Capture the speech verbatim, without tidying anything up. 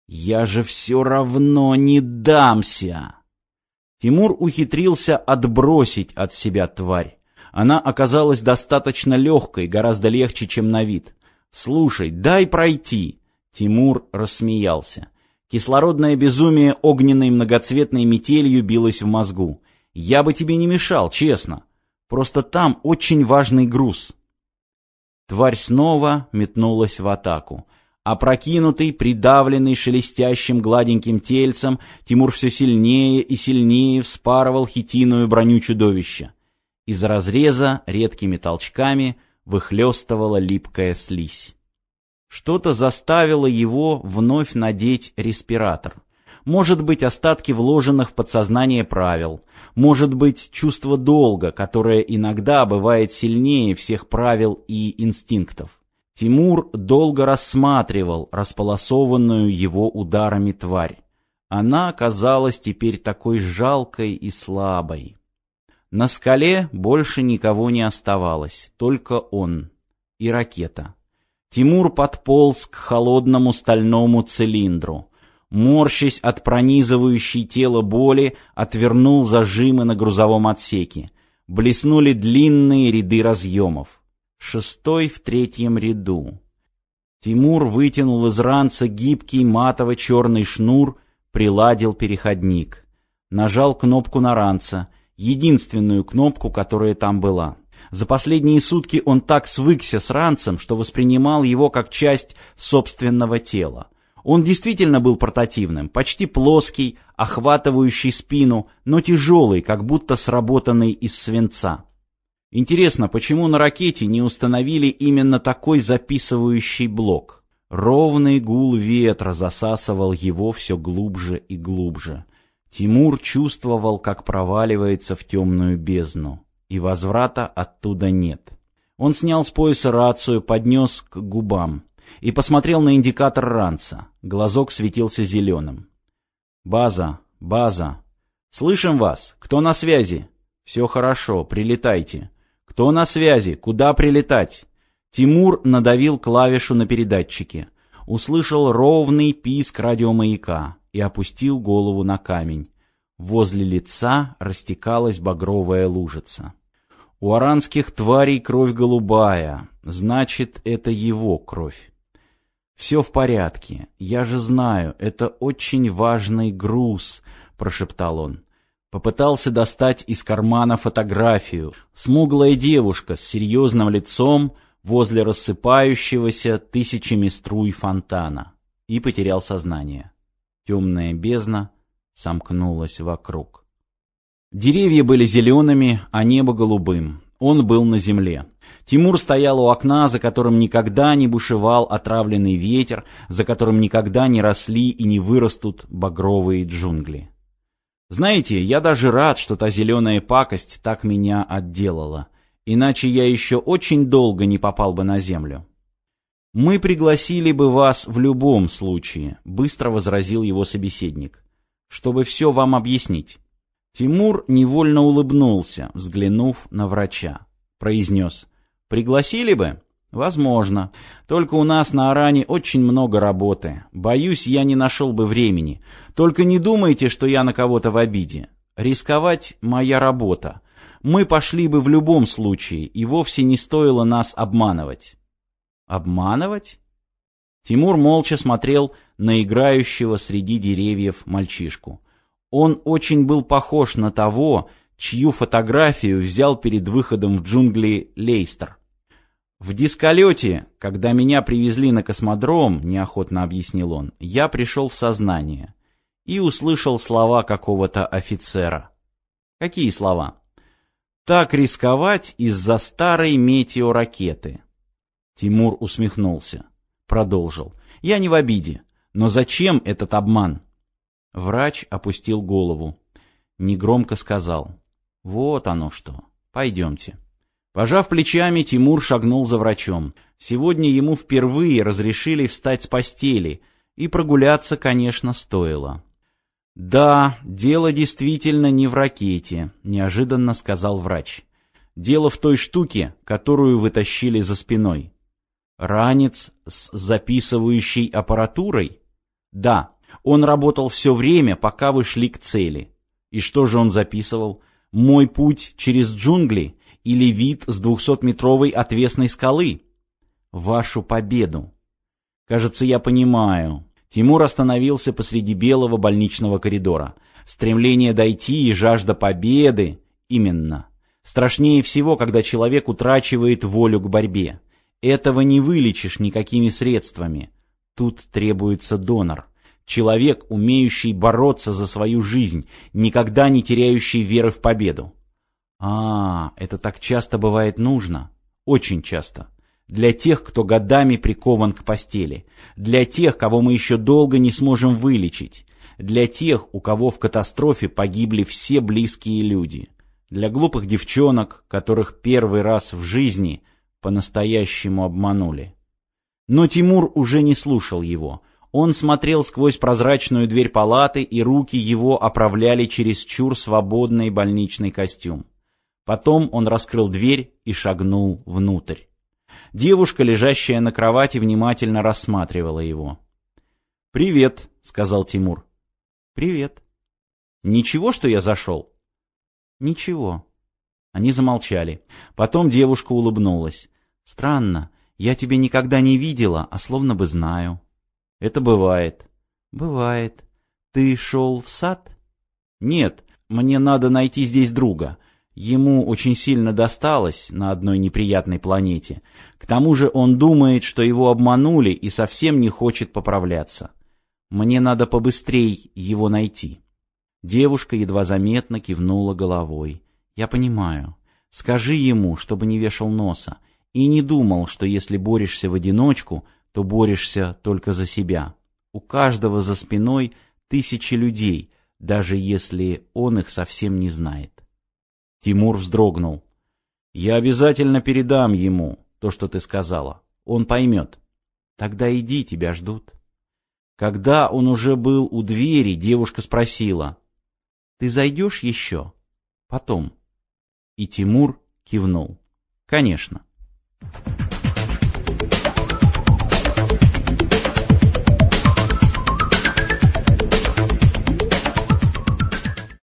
Я же все равно не дамся. Тимур ухитрился отбросить от себя тварь. Она оказалась достаточно легкой, гораздо легче, чем на вид. «Слушай, дай пройти!» Тимур рассмеялся. Кислородное безумие огненной многоцветной метелью билось в мозгу. «Я бы тебе не мешал, честно. Просто там очень важный груз». Тварь снова метнулась в атаку. Опрокинутый, придавленный шелестящим гладеньким тельцем, Тимур все сильнее и сильнее вспарывал хитиновую броню чудовища. Из разреза редкими толчками выхлестывала липкая слизь. Что-то заставило его вновь надеть респиратор. Может быть, остатки вложенных в подсознание правил. Может быть, чувство долга, которое иногда бывает сильнее всех правил и инстинктов. Тимур долго рассматривал располосованную его ударами тварь. Она казалась теперь такой жалкой и слабой. На скале больше никого не оставалось, только он и ракета. Тимур подполз к холодному стальному цилиндру. Морщась от пронизывающей тело боли, отвернул зажимы на грузовом отсеке. Блеснули длинные ряды разъемов. Шестой в третьем ряду. Тимур вытянул из ранца гибкий матово-черный шнур, приладил переходник. Нажал кнопку на ранце, единственную кнопку, которая там была. За последние сутки он так свыкся с ранцем, что воспринимал его как часть собственного тела. Он действительно был портативным, почти плоский, охватывающий спину, но тяжелый, как будто сработанный из свинца. Интересно, почему на ракете не установили именно такой записывающий блок? Ровный гул ветра засасывал его все глубже и глубже. Тимур чувствовал, как проваливается в темную бездну, и возврата оттуда нет. Он снял с пояса рацию, поднес к губам и посмотрел на индикатор ранца. Глазок светился зеленым. «База, база. Слышим вас. Кто на связи? Все хорошо, прилетайте. Кто на связи? Куда прилетать?» Тимур надавил клавишу на передатчике. Услышал ровный писк радиомаяка и опустил голову на камень. Возле лица растекалась багровая лужица. У аранских тварей кровь голубая, значит, это его кровь. «Все в порядке, я же знаю, это очень важный груз», — прошептал он. Попытался достать из кармана фотографию. Смуглая девушка с серьезным лицом возле рассыпающегося тысячами струй фонтана. И потерял сознание. Темная бездна сомкнулась вокруг. Деревья были зелеными, а небо голубым. Он был на земле. Тимур стоял у окна, за которым никогда не бушевал отравленный ветер, за которым никогда не росли и не вырастут багровые джунгли. Знаете, я даже рад, что та зеленая пакость так меня отделала, иначе я еще очень долго не попал бы на землю. «Мы пригласили бы вас в любом случае», — быстро возразил его собеседник, — «чтобы все вам объяснить». Тимур невольно улыбнулся, взглянув на врача. Произнес: «Пригласили бы? Возможно. Только у нас на Аране очень много работы. Боюсь, я не нашел бы времени. Только не думайте, что я на кого-то в обиде. Рисковать — моя работа. Мы пошли бы в любом случае, и вовсе не стоило нас обманывать». «Обманывать?» Тимур молча смотрел на играющего среди деревьев мальчишку. Он очень был похож на того, чью фотографию взял перед выходом в джунгли Лейстер. «В дисколете, когда меня привезли на космодром, — неохотно объяснил он, — я пришел в сознание и услышал слова какого-то офицера». «Какие слова?» «Так рисковать из-за старой метеоракеты». Тимур усмехнулся. Продолжил: «Я не в обиде, но зачем этот обман?» Врач опустил голову. Негромко сказал: «Вот оно что. Пойдемте». Пожав плечами, Тимур шагнул за врачом. Сегодня ему впервые разрешили встать с постели, и прогуляться, конечно, стоило. «Да, дело действительно не в ракете», — неожиданно сказал врач. «Дело в той штуке, которую вытащили за спиной». «Ранец с записывающей аппаратурой?» «Да, Он работал все время, пока вы шли к цели. И что же он записывал? «Мой путь через джунгли» или «Вид с двухсотметровой отвесной скалы»? Вашу победу. Кажется, я понимаю. Тимур остановился посреди белого больничного коридора. Стремление дойти и жажда победы. Именно. Страшнее всего, когда человек утрачивает волю к борьбе. Этого не вылечишь никакими средствами. Тут требуется донор. Человек, умеющий бороться за свою жизнь, никогда не теряющий веры в победу. А, это так часто бывает нужно. Очень часто. Для тех, кто годами прикован к постели. Для тех, кого мы еще долго не сможем вылечить. Для тех, у кого в катастрофе погибли все близкие люди. Для глупых девчонок, которых первый раз в жизни по-настоящему обманули. Но Тимур уже не слушал его. Он смотрел сквозь прозрачную дверь палаты, и руки его оправляли чересчур свободный больничный костюм. Потом он раскрыл дверь и шагнул внутрь. Девушка, лежащая на кровати, внимательно рассматривала его. «Привет», — сказал Тимур. «Привет». «Ничего, что я зашел?» «Ничего». Они замолчали. Потом девушка улыбнулась. «Странно, я тебя никогда не видела, а словно бы знаю». «Это бывает». «Бывает. Ты шел в сад?» «Нет, мне надо найти здесь друга. Ему очень сильно досталось на одной неприятной планете. К тому же он думает, что его обманули и совсем не хочет поправляться. Мне надо побыстрей его найти». Девушка едва заметно кивнула головой. «Я понимаю. Скажи ему, чтобы не вешал носа, и не думал, что если борешься в одиночку, то борешься только за себя. У каждого за спиной тысячи людей, даже если он их совсем не знает». Тимур вздрогнул. «Я обязательно передам ему то, что ты сказала. Он поймет». «Тогда иди, тебя ждут». Когда он уже был у двери, девушка спросила: «Ты зайдешь еще?» «Потом». И Тимур кивнул. «Конечно».